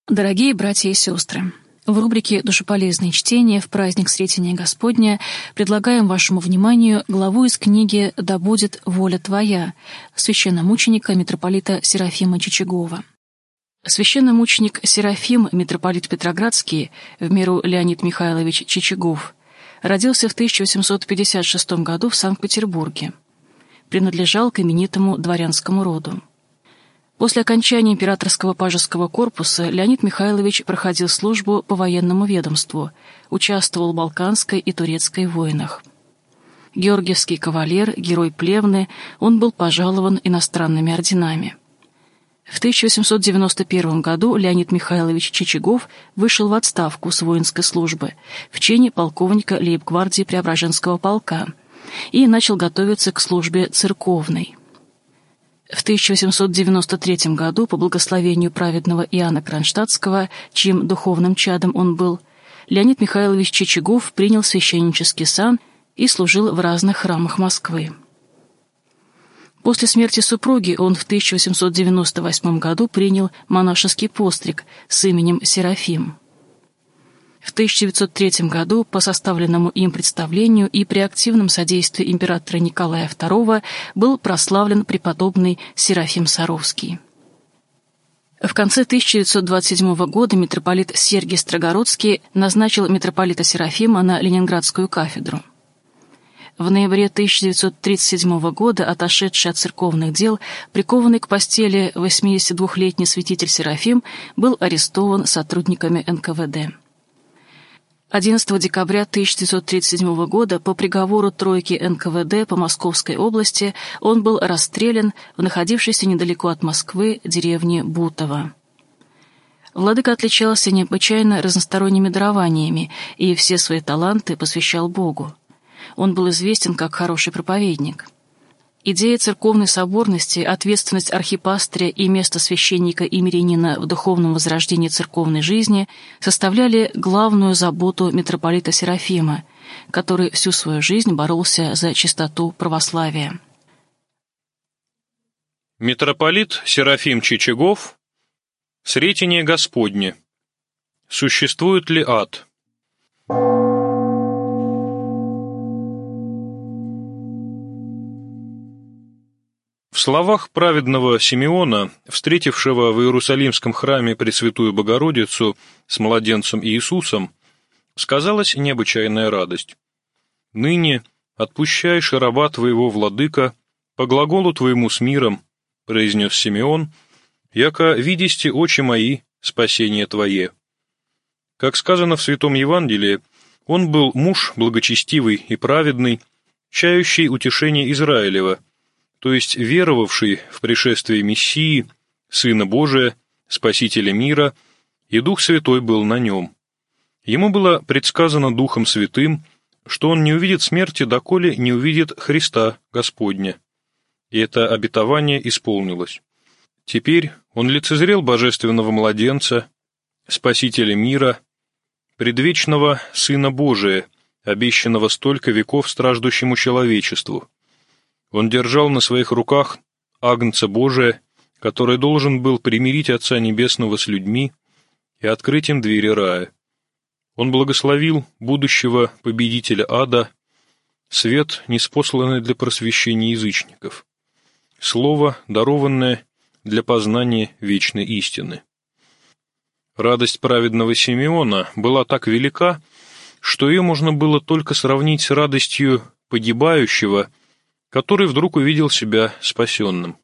Дорогие братья и сестры, в рубрике «Душеполезные чтения» в праздник Сретения Господня предлагаем вашему вниманию главу из книги «Да будет воля Твоя» священномученика митрополита Серафима Чичагова. Священномученик Серафим, митрополит Петроградский, в меру Леонид Михайлович Чичагов, родился в 1856 году в Санкт-Петербурге. Принадлежал к именитому дворянскому роду. После окончания императорского пажеского корпуса Леонид Михайлович проходил службу по военному ведомству, участвовал в Балканской и Турецкой войнах. Георгиевский кавалер, герой Плевны, он был пожалован иностранными орденами. В 1891 году Леонид Михайлович Чичагов вышел в отставку с воинской службы в чине полковника лейб-гвардии Преображенского полка и начал готовиться к службе церковной. В 1893 году, по благословению праведного Иоанна Кронштадтского, чьим духовным чадом он был, Леонид Михайлович Чичагов принял священнический сан и служил в разных храмах Москвы. После смерти супруги он в 1898 году принял монашеский постриг с именем Серафим. В 1903 году по составленному им представлению и при активном содействии императора Николая II был прославлен преподобный Серафим Саровский. В конце 1927 года митрополит Сергий Строгородский назначил митрополита Серафима на Ленинградскую кафедру. В ноябре 1937 года отошедший от церковных дел, прикованный к постели 82-летний святитель Серафим был арестован сотрудниками НКВД. 11 декабря 1937 года по приговору тройки НКВД по Московской области он был расстрелян в находившейся недалеко от Москвы деревне Бутово. Владыка отличался необычайно разносторонними дарованиями и все свои таланты посвящал Богу. Он был известен как хороший проповедник. Идея церковной соборности, ответственность архипастыря и место священника и мирянина в духовном возрождении церковной жизни составляли главную заботу митрополита Серафима, который всю свою жизнь боролся за чистоту православия. Митрополит Серафим Чичагов. Сретение Господне. Существует ли ад? В словах праведного Симеона, встретившего в Иерусалимском храме Пресвятую Богородицу с младенцем Иисусом, сказалась необычайная радость. «Ныне отпущаешь раба твоего, владыка, по глаголу твоему с миром», — произнес Симеон, «яко видисте очи мои спасение твое». Как сказано в Святом Евангелии, он был муж благочестивый и праведный, чающий утешение Израилева, то есть веровавший в пришествие Мессии, Сына Божия, Спасителя мира, и Дух Святой был на нем. Ему было предсказано Духом Святым, что он не увидит смерти, доколе не увидит Христа Господня. И это обетование исполнилось. Теперь он лицезрел божественного младенца, Спасителя мира, предвечного Сына Божия, обещанного столько веков страждущему человечеству. Он держал на своих руках Агнца Божия, который должен был примирить Отца Небесного с людьми и открыть им двери рая. Он благословил будущего победителя ада, свет, ниспосланный для просвещения язычников, слово, дарованное для познания вечной истины. Радость праведного Симеона была так велика, что ее можно было только сравнить с радостью погибающего, который вдруг увидел себя спасенным.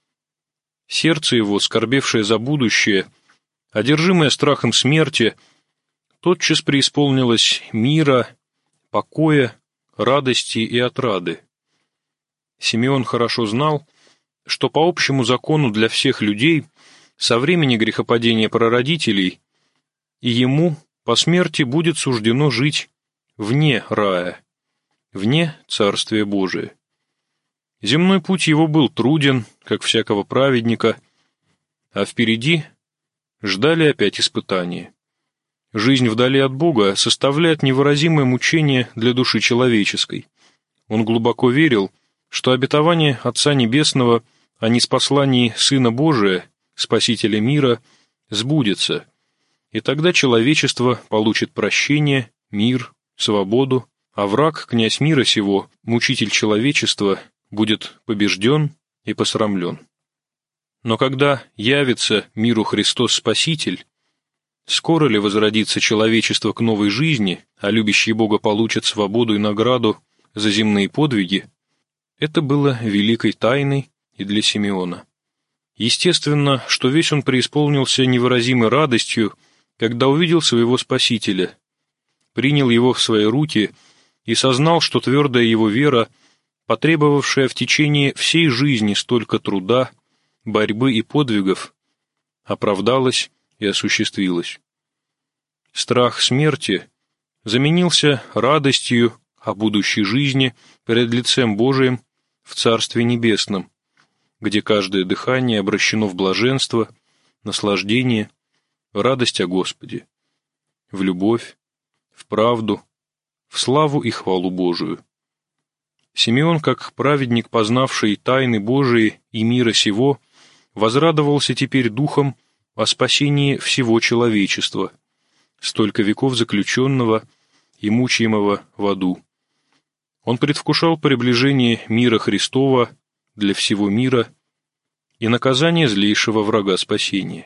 Сердце его, скорбевшее за будущее, одержимое страхом смерти, тотчас преисполнилось мира, покоя, радости и отрады. Симеон хорошо знал, что по общему закону для всех людей со времени грехопадения прародителей и ему по смерти будет суждено жить вне рая, вне Царствия Божия. Земной путь его был труден, как всякого праведника, а впереди ждали опять испытания. Жизнь вдали от Бога составляет невыразимое мучение для души человеческой. Он глубоко верил, что обетование Отца Небесного о ниспослании Сына Божия, Спасителя мира, сбудется, и тогда человечество получит прощение, мир, свободу, а враг, князь мира сего, мучитель человечества, будет побежден и посрамлен. Но когда явится миру Христос Спаситель, скоро ли возродится человечество к новой жизни, а любящие Бога получат свободу и награду за земные подвиги, это было великой тайной и для Симеона. Естественно, что весь он преисполнился невыразимой радостью, когда увидел своего Спасителя, принял его в свои руки и сознал, что твердая его вера, потребовавшая в течение всей жизни столько труда, борьбы и подвигов, оправдалась и осуществилась. Страх смерти заменился радостью о будущей жизни перед лицем Божиим в Царстве Небесном, где каждое дыхание обращено в блаженство, наслаждение, радость о Господе, в любовь, в правду, в славу и хвалу Божию. Симеон, как праведник, познавший тайны Божии и мира сего, возрадовался теперь духом о спасении всего человечества, столько веков заключенного и мучаемого в аду. Он предвкушал приближение мира Христова для всего мира и наказание злейшего врага спасения.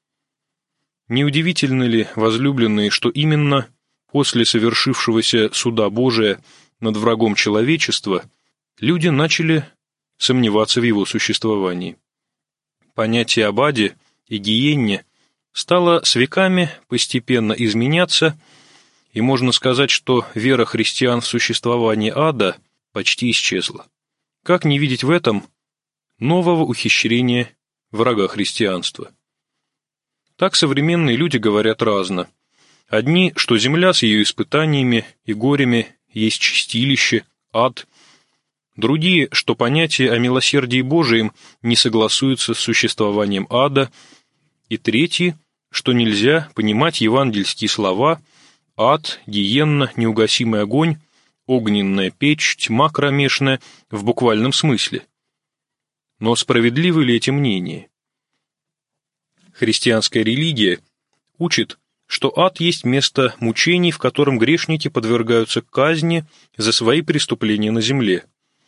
Неудивительно ли, возлюбленные, что именно после совершившегося суда Божия над врагом человечества люди начали сомневаться в его существовании? Понятие об аде и гиенне стало с веками постепенно изменяться, и можно сказать, что вера христиан в существование ада почти исчезла. Как не видеть в этом нового ухищрения врага христианства? Так современные люди говорят разно. Одни, что земля с ее испытаниями и горями есть чистилище, ад. Другие, что понятие о милосердии Божием не согласуется с существованием ада. И третьи, что нельзя понимать евангельские слова «ад», «гиенна», «неугасимый огонь», «огненная печь», «тьма кромешная» в буквальном смысле. Но справедливы ли эти мнения? Христианская религия учит, что ад есть место мучений, в котором грешники подвергаются казни за свои преступления на земле.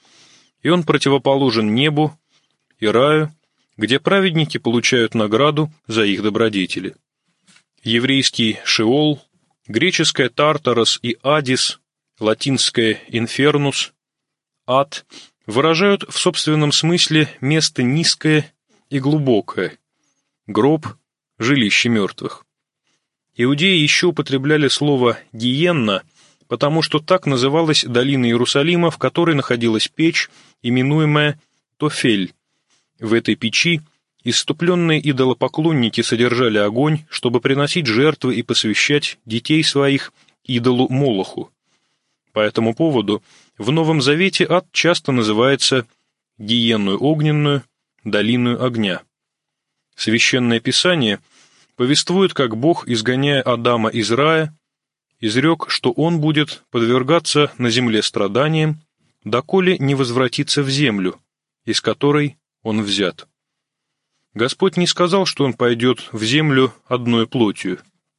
И он противоположен небу и раю, где праведники получают награду за их добродетели. Еврейский Шеол, греческое Тартарос и Адис, латинское Инфернус, ад выражают в собственном смысле место низкое и глубокое, гроб, жилище мертвых. Иудеи еще употребляли слово «гиенна», потому что так называлась долина Иерусалима, в которой находилась печь, именуемая Тофель. В этой печи исступленные идолопоклонники содержали огонь, чтобы приносить жертвы и посвящать детей своих идолу Молоху. По этому поводу в Новом Завете ад часто называется гиенную огненную, долиною огня. Священное Писание повествует, как Бог, изгоняя Адама из рая, изрек, что он будет подвергаться на земле страданиям, доколе не возвратится в землю, из которой он взят. Господь не сказал, что он пойдет в землю одной плотью.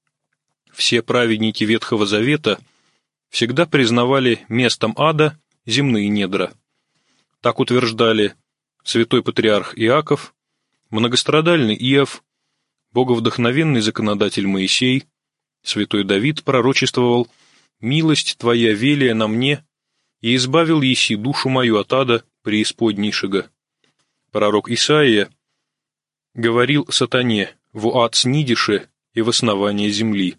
Все праведники Ветхого Завета всегда признавали местом ада земные недра. Так утверждали святой патриарх Иаков, многострадальный Иов, боговдохновенный законодатель Моисей, святой Давид пророчествовал: «Милость Твоя велия на мне, и избавил еси душу мою от ада преисподнейшего». Пророк Исаия говорил сатане: «Во ад снидише и в основание земли».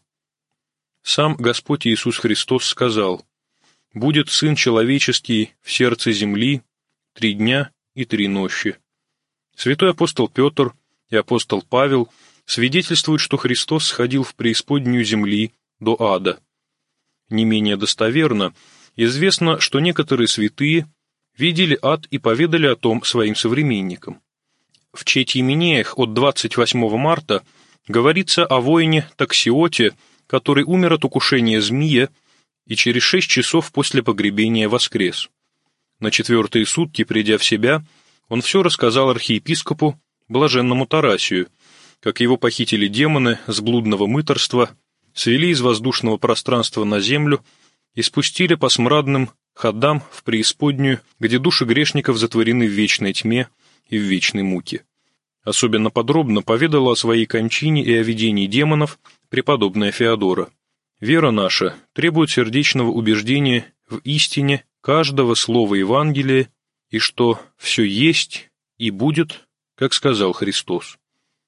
Сам Господь Иисус Христос сказал: «Будет Сын Человеческий в сердце земли 3 дня и 3 ночи». Святой апостол Петр и апостол Павел свидетельствуют, что Христос сходил в преисподнюю земли до ада. Не менее достоверно известно, что некоторые святые видели ад и поведали о том своим современникам. В Четьеменеях от 28 марта говорится о воине Таксиоте, который умер от укушения змея и через 6 часов после погребения воскрес. На 4-е сутки, придя в себя, он все рассказал архиепископу, блаженному Тарасию, как его похитили демоны с блудного мытарства, свели из воздушного пространства на землю и спустили по смрадным ходам в преисподнюю, где души грешников затворены в вечной тьме и в вечной муке. Особенно подробно поведала о своей кончине и о видении демонов преподобная Феодора. Вера наша требует сердечного убеждения в истине каждого слова Евангелия, и что все есть и будет, как сказал Христос.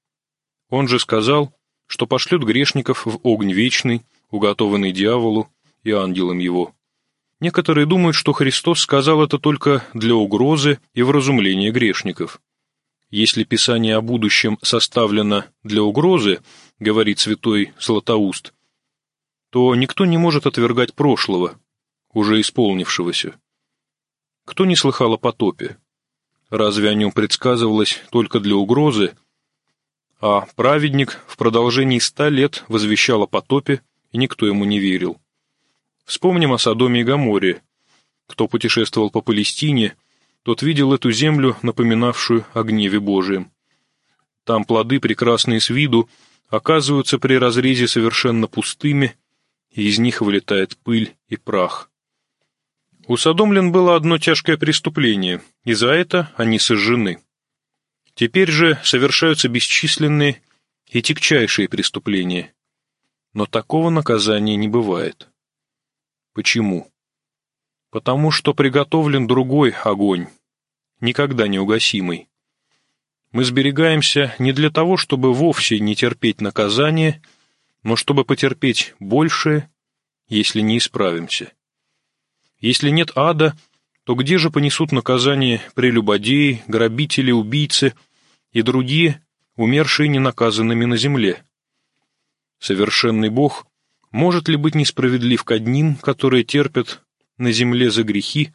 Он же сказал, что пошлет грешников в огонь вечный, уготованный дьяволу и ангелам его. Некоторые думают, что Христос сказал это только для угрозы и вразумления грешников. Если Писание о будущем составлено для угрозы, говорит святой Златоуст, то никто не может отвергать прошлого, уже исполнившегося. Кто не слыхал о потопе? Разве о нем предсказывалось только для угрозы? А праведник в продолжении 100 лет возвещал о потопе, и никто ему не верил. Вспомним о Содоме и Гоморре. Кто путешествовал по Палестине, тот видел эту землю, напоминавшую о гневе Божием. Там плоды, прекрасные с виду, оказываются при разрезе совершенно пустыми, и из них вылетает пыль и прах. У содомлян было одно тяжкое преступление, и за это они сожжены. Теперь же совершаются бесчисленные и тягчайшие преступления. Но такого наказания не бывает. Почему? Потому что приготовлен другой огонь, никогда не угасимый. Мы сберегаемся не для того, чтобы вовсе не терпеть наказание, но чтобы потерпеть большее, если не исправимся. Если нет ада, то где же понесут наказание прелюбодеи, грабители, убийцы и другие, умершие ненаказанными на земле? Совершенный Бог может ли быть несправедлив к одним, которые терпят на земле за грехи,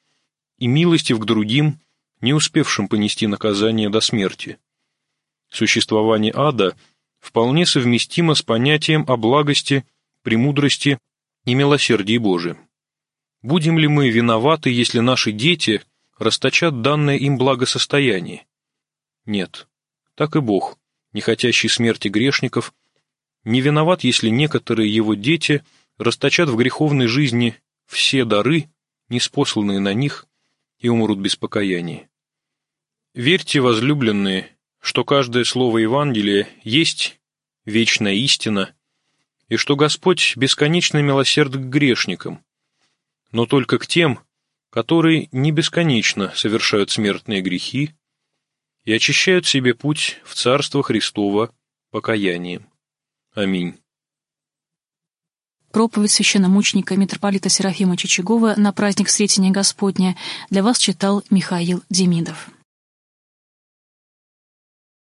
и милостив к другим, не успевшим понести наказание до смерти? Существование ада вполне совместимо с понятием о благости, премудрости и милосердии Божием. Будем ли мы виноваты, если наши дети расточат данное им благосостояние? Нет. Так и Бог, не хотящий смерти грешников, не виноват, если некоторые его дети расточат в греховной жизни все дары, ниспосланные на них, и умрут без покаяния. Верьте, возлюбленные, что каждое слово Евангелия есть вечная истина, и что Господь бесконечно милосерд к грешникам, но только к тем, которые не бесконечно совершают смертные грехи и очищают себе путь в Царство Христово покаянием. Аминь. Проповедь священномученика митрополита Серафима Чичагова на праздник Сретения Господня для вас читал Михаил Демидов.